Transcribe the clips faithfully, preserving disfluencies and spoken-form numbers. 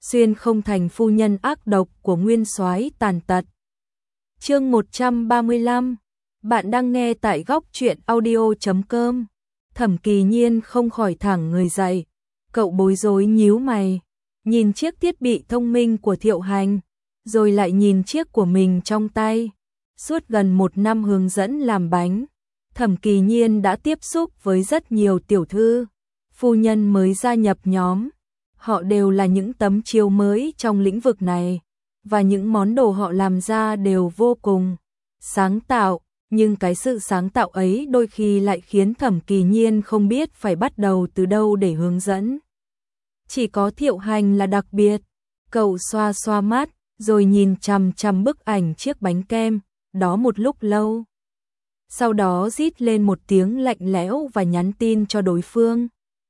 xuyên không thành phu nhân ác độc của nguyên soái tàn tật. Chương một trăm ba mươi lăm. Bạn đang nghe tại góc truyện audio chấm com. Thẩm Kỳ Nhiên không khỏi thẳng người dậy, cậu bối rối nhíu mày, nhìn chiếc thiết bị thông minh của Thiệu Hành, rồi lại nhìn chiếc của mình trong tay. Suốt gần một năm hướng dẫn làm bánh, Thẩm Kỳ Nhiên đã tiếp xúc với rất nhiều tiểu thư, phu nhân mới gia nhập nhóm. Họ đều là những tấm chiếu mới trong lĩnh vực này, và những món đồ họ làm ra đều vô cùng sáng tạo, nhưng cái sự sáng tạo ấy đôi khi lại khiến Thẩm Kỳ Nhiên không biết phải bắt đầu từ đâu để hướng dẫn. Chỉ có Thiệu Hành là đặc biệt, cậu xoa xoa mắt, rồi nhìn chằm chằm bức ảnh chiếc bánh kem, đó một lúc lâu. Sau đó rít lên một tiếng lạnh lẽo và nhắn tin cho đối phương.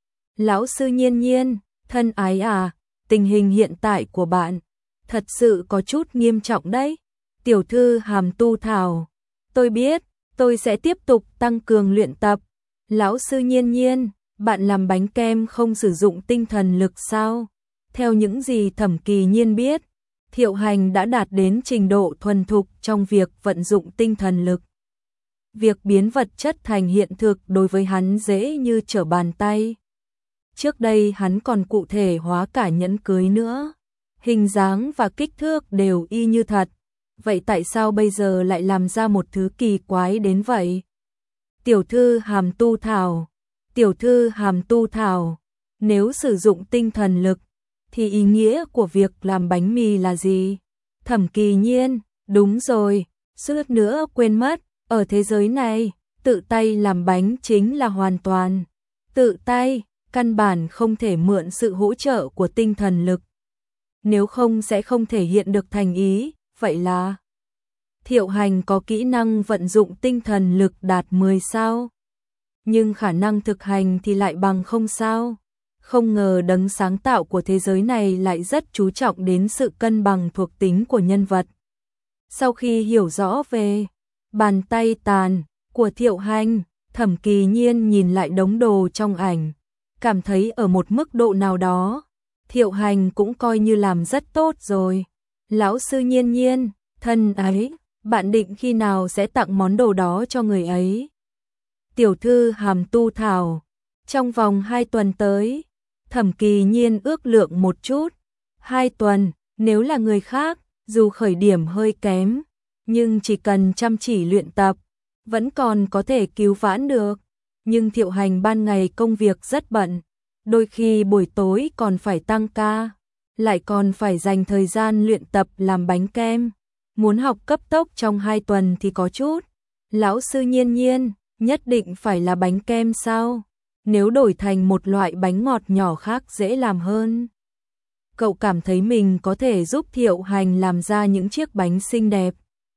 Lão sư Nhiên Nhiên, thân ái à, tình hình hiện tại của bạn thật sự có chút nghiêm trọng đấy. Tiểu thư Hàm Tu Thảo, tôi biết, tôi sẽ tiếp tục tăng cường luyện tập. Lão sư Nhiên Nhiên, bạn làm bánh kem không sử dụng tinh thần lực sao? Theo những gì Thẩm Kỳ Nhiên biết, Thiệu Hành đã đạt đến trình độ thuần thục trong việc vận dụng tinh thần lực. Việc biến vật chất thành hiện thực đối với hắn dễ như trở bàn tay. Trước đây hắn còn cụ thể hóa cả nhẫn cưới nữa. Hình dáng và kích thước đều y như thật. Vậy tại sao bây giờ lại làm ra một thứ kỳ quái đến vậy? Tiểu thư Hàm Tu Thảo, tiểu thư Hàm Tu Thảo, nếu sử dụng tinh thần lực, thì ý nghĩa của việc làm bánh mì là gì? Thẩm Kỳ Nhiên, đúng rồi, suýt nữa quên mất, ở thế giới này, tự tay làm bánh chính là hoàn toàn tự tay, căn bản không thể mượn sự hỗ trợ của tinh thần lực. Nếu không sẽ không thể hiện được thành ý, vậy là Thiệu Hành có kỹ năng vận dụng tinh thần lực đạt mười sao. Nhưng khả năng thực hành thì lại bằng không sao. Không ngờ đấng sáng tạo của thế giới này lại rất chú trọng đến sự cân bằng thuộc tính của nhân vật. Sau khi hiểu rõ về bàn tay tàn của Thiệu Hành, Thẩm Kỳ Nhiên nhìn lại đống đồ trong ảnh, cảm thấy ở một mức độ nào đó, Thiệu Hành cũng coi như làm rất tốt rồi. Lão sư Nhiên Nhiên, thân ấy, bạn định khi nào sẽ tặng món đồ đó cho người ấy? Tiểu thư Hàm Tu Thảo, trong vòng hai tuần tới. Thẩm Kỳ Nhiên ước lượng một chút. Hai tuần, nếu là người khác, dù khởi điểm hơi kém, nhưng chỉ cần chăm chỉ luyện tập, vẫn còn có thể cứu vãn được. Nhưng Thiệu Hành ban ngày công việc rất bận, đôi khi buổi tối còn phải tăng ca, lại còn phải dành thời gian luyện tập làm bánh kem. Muốn học cấp tốc trong hai tuần thì có chút. Lão sư Nhiên Nhiên, nhất định phải là bánh kem sao? Nếu đổi thành một loại bánh ngọt nhỏ khác dễ làm hơn. Cậu cảm thấy mình có thể giúp Thiệu Hành làm ra những chiếc bánh xinh đẹp.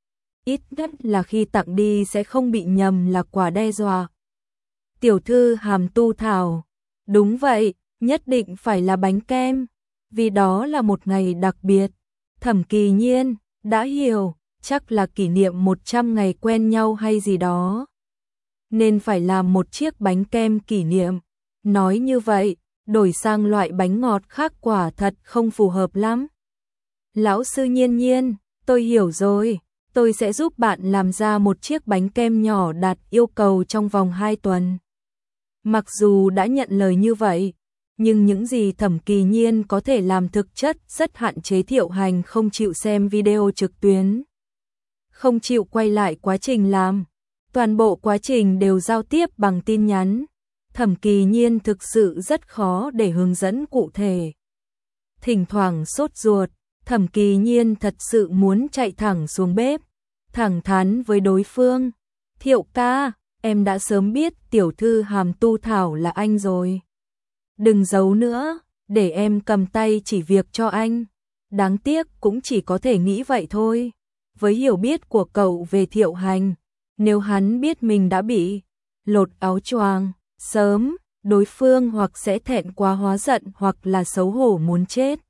Ít nhất là khi tặng đi sẽ không bị nhầm là quà đe dọa. Tiểu thư Hàm Tu Thảo, đúng vậy, nhất định phải là bánh kem, vì đó là một ngày đặc biệt. Thẩm Kỳ Nhiên, đã hiểu, chắc là kỷ niệm một trăm ngày quen nhau hay gì đó. Nên phải làm một chiếc bánh kem kỷ niệm. Nói như vậy, đổi sang loại bánh ngọt khác quả thật không phù hợp lắm. Lão sư Nhiên Nhiên, tôi hiểu rồi, tôi sẽ giúp bạn làm ra một chiếc bánh kem nhỏ đạt yêu cầu trong vòng hai tuần. Mặc dù đã nhận lời như vậy, nhưng những gì Thẩm Kỳ Nhiên có thể làm thực chất rất hạn chế. Thiệu Hành không chịu xem video trực tuyến, không chịu quay lại quá trình làm. Toàn bộ quá trình đều giao tiếp bằng tin nhắn. Thẩm Kỳ Nhiên thực sự rất khó để hướng dẫn cụ thể. Thỉnh thoảng sốt ruột, Thẩm Kỳ Nhiên thật sự muốn chạy thẳng xuống bếp, thẳng thắn với đối phương. Thiệu ca, em đã sớm biết tiểu thư Hàm Tu Thảo là anh rồi. Đừng giấu nữa, để em cầm tay chỉ việc cho anh. Đáng tiếc cũng chỉ có thể nghĩ vậy thôi. Với hiểu biết của cậu về Thiệu Hành, nếu hắn biết mình đã bị lột áo choàng sớm, đối phương hoặc sẽ thẹn quá hóa giận hoặc là xấu hổ muốn chết.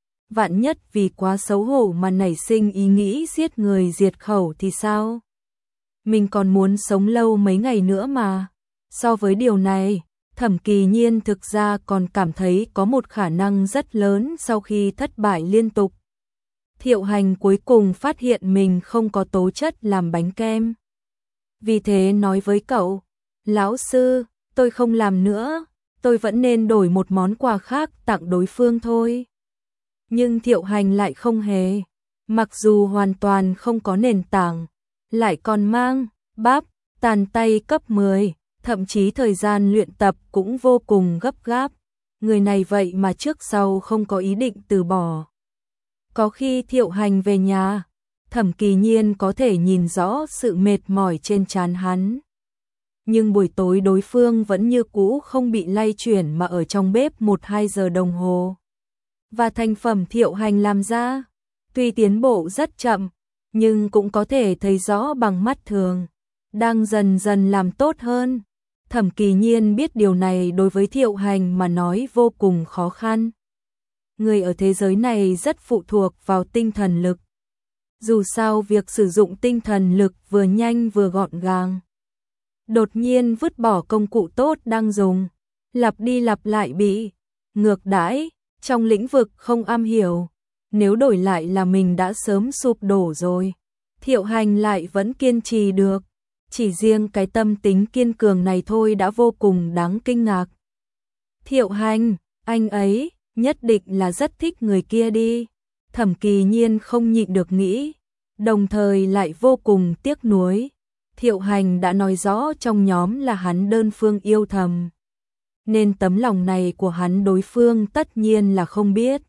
Vạn nhất vì quá xấu hổ mà nảy sinh ý nghĩ giết người diệt khẩu thì sao? Mình còn muốn sống lâu mấy ngày nữa mà. So với điều này, Thẩm Kỳ Nhiên thực ra còn cảm thấy có một khả năng rất lớn sau khi thất bại liên tục. Thiệu Hành cuối cùng phát hiện mình không có tố chất làm bánh kem. Vì thế nói với cậu, lão sư, tôi không làm nữa, tôi vẫn nên đổi một món quà khác tặng đối phương thôi. Nhưng Thiệu Hành lại không hề, mặc dù hoàn toàn không có nền tảng, lại còn mang bắp, tàn tay cấp mười, thậm chí thời gian luyện tập cũng vô cùng gấp gáp. Người này vậy mà trước sau không có ý định từ bỏ. Có khi Thiệu Hành về nhà, Thẩm Kỳ Nhiên có thể nhìn rõ sự mệt mỏi trên trán hắn. Nhưng buổi tối đối phương vẫn như cũ không bị lay chuyển mà ở trong bếp một hai giờ đồng hồ. Và thành phẩm Thiệu Hành làm ra, tuy tiến bộ rất chậm, nhưng cũng có thể thấy rõ bằng mắt thường, đang dần dần làm tốt hơn. Thẩm Kỳ Nhiên biết điều này đối với Thiệu Hành mà nói vô cùng khó khăn. Người ở thế giới này rất phụ thuộc vào tinh thần lực. Dù sao việc sử dụng tinh thần lực vừa nhanh vừa gọn gàng. Đột nhiên vứt bỏ công cụ tốt đang dùng, lặp đi lặp lại bị ngược đãi, trong lĩnh vực không am hiểu. Nếu đổi lại là mình đã sớm sụp đổ rồi. Thiệu Hành lại vẫn kiên trì được. Chỉ riêng cái tâm tính kiên cường này thôi đã vô cùng đáng kinh ngạc. Thiệu Hành, anh ấy nhất định là rất thích người kia đi. Thẩm Kỳ Nhiên không nhịn được nghĩ, đồng thời lại vô cùng tiếc nuối. Thiệu Hành đã nói rõ trong nhóm là hắn đơn phương yêu thầm, nên tấm lòng này của hắn đối phương tất nhiên là không biết.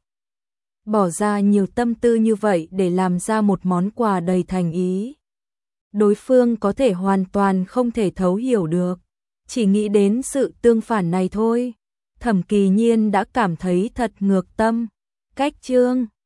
Bỏ ra nhiều tâm tư như vậy để làm ra một món quà đầy thành ý, đối phương có thể hoàn toàn không thể thấu hiểu được. Chỉ nghĩ đến sự tương phản này thôi, Thẩm Kỳ Nhiên đã cảm thấy thật ngược tâm. Cách chương